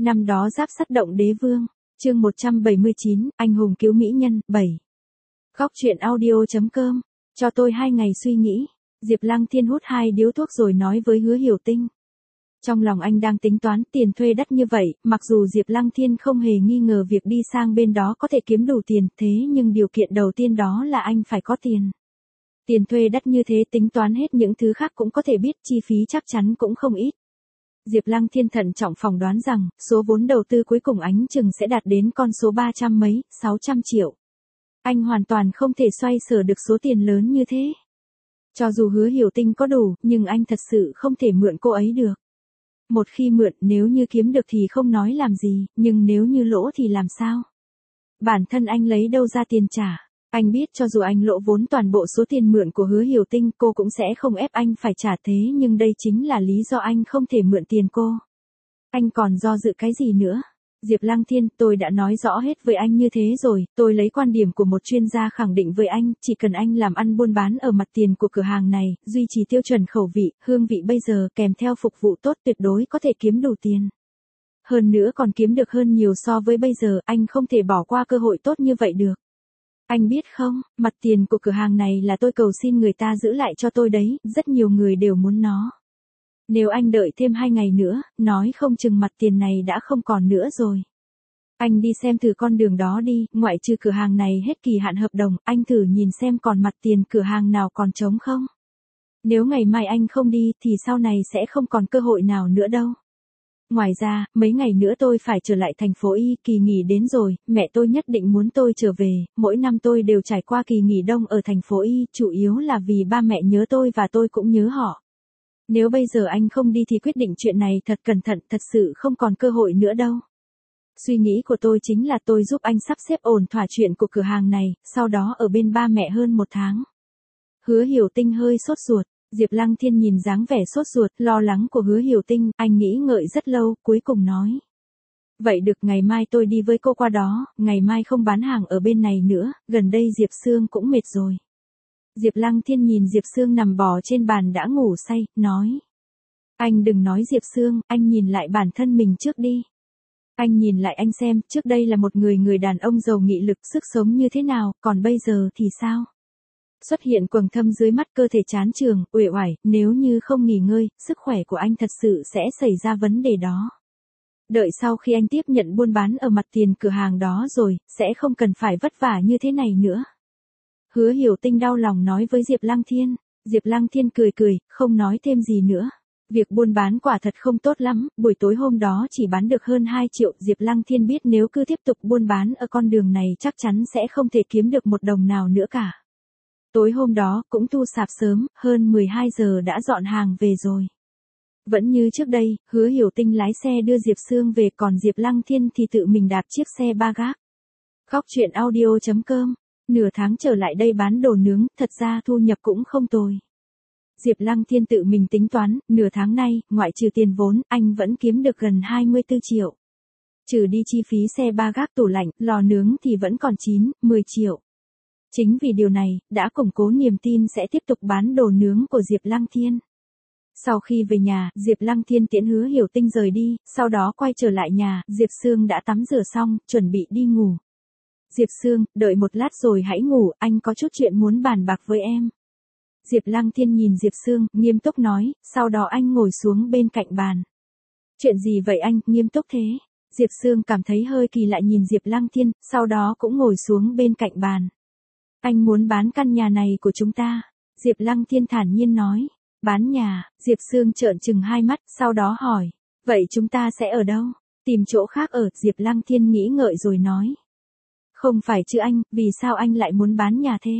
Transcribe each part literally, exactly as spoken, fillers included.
Năm đó Giáp Sắt động Đế Vương, chương một trăm bảy mươi chín, anh hùng cứu mỹ nhân, bảy. Góc truyện audio.com, cho tôi hai ngày suy nghĩ. Diệp Lăng Thiên hút hai điếu thuốc rồi nói với Hứa Hiểu Tinh. Trong lòng anh đang tính toán tiền thuê đắt như vậy, mặc dù Diệp Lăng Thiên không hề nghi ngờ việc đi sang bên đó có thể kiếm đủ tiền, thế nhưng điều kiện đầu tiên đó là anh phải có tiền. Tiền thuê đắt như thế tính toán hết những thứ khác cũng có thể biết chi phí chắc chắn cũng không ít. Diệp Lăng Thiên thận trọng phỏng đoán rằng, số vốn đầu tư cuối cùng ánh chừng sẽ đạt đến con số ba trăm mấy, sáu trăm triệu. Anh hoàn toàn không thể xoay sở được số tiền lớn như thế. Cho dù Hứa Hiểu Tinh có đủ, nhưng anh thật sự không thể mượn cô ấy được. Một khi mượn, nếu như kiếm được thì không nói làm gì, nhưng nếu như lỗ thì làm sao? Bản thân anh lấy đâu ra tiền trả? Anh biết cho dù anh lỗ vốn toàn bộ số tiền mượn của Hứa Hiểu Tinh, cô cũng sẽ không ép anh phải trả, thế nhưng đây chính là lý do anh không thể mượn tiền cô. Anh còn do dự cái gì nữa? Diệp Lăng Thiên, tôi đã nói rõ hết với anh như thế rồi, tôi lấy quan điểm của một chuyên gia khẳng định với anh, chỉ cần anh làm ăn buôn bán ở mặt tiền của cửa hàng này, duy trì tiêu chuẩn khẩu vị, hương vị bây giờ kèm theo phục vụ tốt tuyệt đối có thể kiếm đủ tiền. Hơn nữa còn kiếm được hơn nhiều so với bây giờ, anh không thể bỏ qua cơ hội tốt như vậy được. Anh biết không, mặt tiền của cửa hàng này là tôi cầu xin người ta giữ lại cho tôi đấy, rất nhiều người đều muốn nó. Nếu anh đợi thêm hai ngày nữa, nói không chừng mặt tiền này đã không còn nữa rồi. Anh đi xem thử con đường đó đi, ngoại trừ cửa hàng này hết kỳ hạn hợp đồng, anh thử nhìn xem còn mặt tiền cửa hàng nào còn trống không. Nếu ngày mai anh không đi, thì sau này sẽ không còn cơ hội nào nữa đâu. Ngoài ra, mấy ngày nữa tôi phải trở lại thành phố Y, kỳ nghỉ đến rồi, mẹ tôi nhất định muốn tôi trở về, mỗi năm tôi đều trải qua kỳ nghỉ đông ở thành phố Y, chủ yếu là vì ba mẹ nhớ tôi và tôi cũng nhớ họ. Nếu bây giờ anh không đi thì quyết định chuyện này thật cẩn thận, thật sự không còn cơ hội nữa đâu. Suy nghĩ của tôi chính là tôi giúp anh sắp xếp ổn thỏa chuyện của cửa hàng này, sau đó ở bên ba mẹ hơn một tháng. Hứa Hiểu Tinh hơi sốt ruột. Diệp Lăng Thiên nhìn dáng vẻ sốt ruột, lo lắng của Hứa Hiểu Tinh, anh nghĩ ngợi rất lâu, cuối cùng nói. Vậy được, ngày mai tôi đi với cô qua đó, ngày mai không bán hàng ở bên này nữa, gần đây Diệp Sương cũng mệt rồi. Diệp Lăng Thiên nhìn Diệp Sương nằm bò trên bàn đã ngủ say, nói. Anh đừng nói Diệp Sương, anh nhìn lại bản thân mình trước đi. Anh nhìn lại anh xem, trước đây là một người người đàn ông giàu nghị lực, sức sống như thế nào, còn bây giờ thì sao? Xuất hiện quầng thâm dưới mắt, cơ thể chán chường, uể oải, nếu như không nghỉ ngơi, sức khỏe của anh thật sự sẽ xảy ra vấn đề đó. Đợi sau khi anh tiếp nhận buôn bán ở mặt tiền cửa hàng đó rồi, sẽ không cần phải vất vả như thế này nữa. Hứa Hiểu Tinh đau lòng nói với Diệp Lăng Thiên. Diệp Lăng Thiên cười cười, không nói thêm gì nữa. Việc buôn bán quả thật không tốt lắm, buổi tối hôm đó chỉ bán được hơn hai triệu, Diệp Lăng Thiên biết nếu cứ tiếp tục buôn bán ở con đường này chắc chắn sẽ không thể kiếm được một đồng nào nữa cả. Tối hôm đó, cũng thu sạp sớm, hơn mười hai giờ đã dọn hàng về rồi. Vẫn như trước đây, Hứa Hiểu Tinh lái xe đưa Diệp Sương về, còn Diệp Lăng Thiên thì tự mình đạp chiếc xe ba gác. Góc truyện audio.com, nửa tháng trở lại đây bán đồ nướng, thật ra thu nhập cũng không tồi. Diệp Lăng Thiên tự mình tính toán, nửa tháng nay, ngoại trừ tiền vốn, anh vẫn kiếm được gần hai mươi tư triệu. Trừ đi chi phí xe ba gác, tủ lạnh, lò nướng thì vẫn còn chín, mười triệu. Chính vì điều này, đã củng cố niềm tin sẽ tiếp tục bán đồ nướng của Diệp Lăng Thiên. Sau khi về nhà, Diệp Lăng Thiên tiễn Hứa Hiểu Tinh rời đi, sau đó quay trở lại nhà, Diệp Sương đã tắm rửa xong, chuẩn bị đi ngủ. Diệp Sương, đợi một lát rồi hãy ngủ, anh có chút chuyện muốn bàn bạc với em. Diệp Lăng Thiên nhìn Diệp Sương, nghiêm túc nói, sau đó anh ngồi xuống bên cạnh bàn. Chuyện gì vậy anh, nghiêm túc thế? Diệp Sương cảm thấy hơi kỳ lạ nhìn Diệp Lăng Thiên, sau đó cũng ngồi xuống bên cạnh bàn. Anh muốn bán căn nhà này của chúng ta. Diệp Lăng Thiên thản nhiên nói. Bán nhà, Diệp Sương trợn trừng hai mắt, sau đó hỏi. Vậy chúng ta sẽ ở đâu? Tìm chỗ khác ở, Diệp Lăng Thiên nghĩ ngợi rồi nói. Không phải chứ anh, vì sao anh lại muốn bán nhà thế?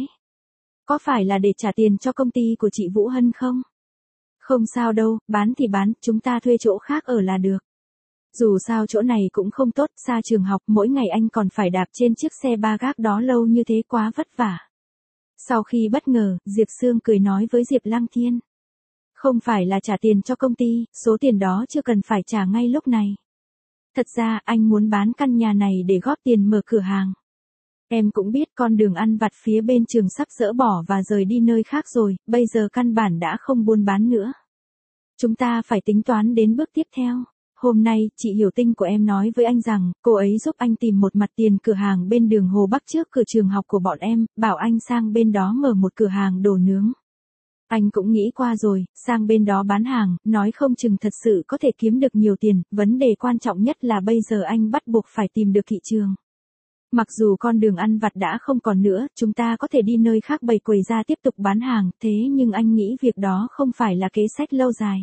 Có phải là để trả tiền cho công ty của chị Vũ Hân không? Không sao đâu, bán thì bán, chúng ta thuê chỗ khác ở là được. Dù sao chỗ này cũng không tốt, xa trường học, mỗi ngày anh còn phải đạp trên chiếc xe ba gác đó lâu như thế quá vất vả. Sau khi bất ngờ, Diệp Sương cười nói với Diệp Lăng Thiên. Không phải là trả tiền cho công ty, số tiền đó chưa cần phải trả ngay lúc này. Thật ra, anh muốn bán căn nhà này để góp tiền mở cửa hàng. Em cũng biết con đường ăn vặt phía bên trường sắp dỡ bỏ và rời đi nơi khác rồi, bây giờ căn bản đã không buôn bán nữa. Chúng ta phải tính toán đến bước tiếp theo. hôm nay, chị Hiểu Tinh của em nói với anh rằng, cô ấy giúp anh tìm một mặt tiền cửa hàng bên đường Hồ Bắc trước cửa trường học của bọn em, bảo anh sang bên đó mở một cửa hàng đồ nướng. Anh cũng nghĩ qua rồi, sang bên đó bán hàng, nói không chừng thật sự có thể kiếm được nhiều tiền, vấn đề quan trọng nhất là bây giờ anh bắt buộc phải tìm được thị trường. Mặc dù con đường ăn vặt đã không còn nữa, chúng ta có thể đi nơi khác bày quầy ra tiếp tục bán hàng, thế nhưng anh nghĩ việc đó không phải là kế sách lâu dài.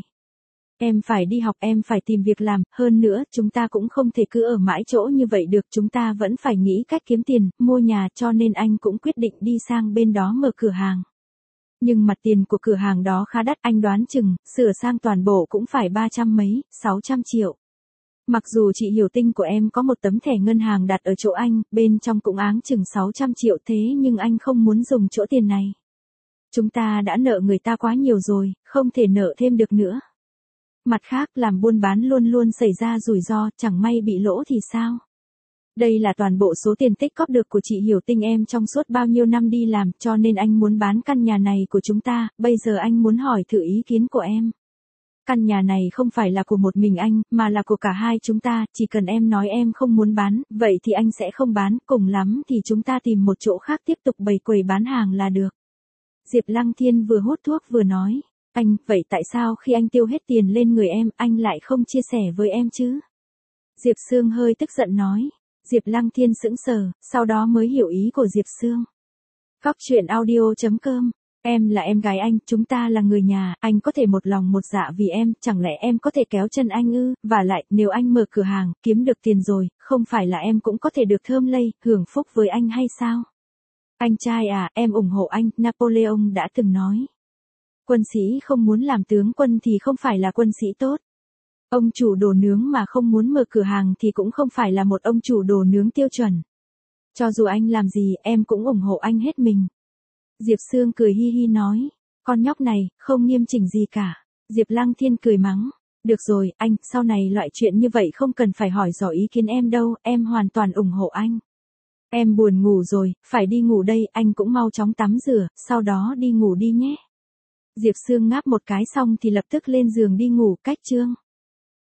Em phải đi học, em phải tìm việc làm, hơn nữa, chúng ta cũng không thể cứ ở mãi chỗ như vậy được, chúng ta vẫn phải nghĩ cách kiếm tiền, mua nhà, cho nên anh cũng quyết định đi sang bên đó mở cửa hàng. Nhưng mặt tiền của cửa hàng đó khá đắt, anh đoán chừng, sửa sang toàn bộ cũng phải ba trăm mấy, sáu trăm triệu. Mặc dù chị Hiểu Tinh của em có một tấm thẻ ngân hàng đặt ở chỗ anh, bên trong cũng áng chừng sáu trăm triệu, thế nhưng anh không muốn dùng chỗ tiền này. Chúng ta đã nợ người ta quá nhiều rồi, không thể nợ thêm được nữa. Mặt khác, làm buôn bán luôn luôn xảy ra rủi ro, chẳng may bị lỗ thì sao? Đây là toàn bộ số tiền tích cóp được của chị Hiểu Tinh em trong suốt bao nhiêu năm đi làm, cho nên anh muốn bán căn nhà này của chúng ta, bây giờ anh muốn hỏi thử ý kiến của em. Căn nhà này không phải là của một mình anh, mà là của cả hai chúng ta, chỉ cần em nói em không muốn bán, vậy thì anh sẽ không bán, cùng lắm thì chúng ta tìm một chỗ khác tiếp tục bày quầy bán hàng là được. Diệp Lăng Thiên vừa hút thuốc vừa nói, anh, vậy tại sao khi anh tiêu hết tiền lên người em, anh lại không chia sẻ với em chứ? Diệp Sương hơi tức giận nói. Diệp Lăng Thiên sững sờ, sau đó mới hiểu ý của Diệp Sương. Góc truyện audio chấm com, em là em gái anh, chúng ta là người nhà, anh có thể một lòng một dạ vì em, chẳng lẽ em có thể kéo chân anh ư? Và lại, nếu anh mở cửa hàng, kiếm được tiền rồi, không phải là em cũng có thể được thơm lây, hưởng phúc với anh hay sao? Anh trai à, em ủng hộ anh, Napoleon đã từng nói. Quân sĩ không muốn làm tướng quân thì không phải là quân sĩ tốt. Ông chủ đồ nướng mà không muốn mở cửa hàng thì cũng không phải là một ông chủ đồ nướng tiêu chuẩn. Cho dù anh làm gì, em cũng ủng hộ anh hết mình. Diệp Sương cười hi hi nói, con nhóc này, không nghiêm chỉnh gì cả. Diệp Lăng Thiên cười mắng, được rồi, anh, sau này loại chuyện như vậy không cần phải hỏi dò ý kiến em đâu, em hoàn toàn ủng hộ anh. Em buồn ngủ rồi, phải đi ngủ đây, anh cũng mau chóng tắm rửa, sau đó đi ngủ đi nhé. Diệp Sương ngáp một cái xong thì lập tức lên giường đi ngủ, cách chương.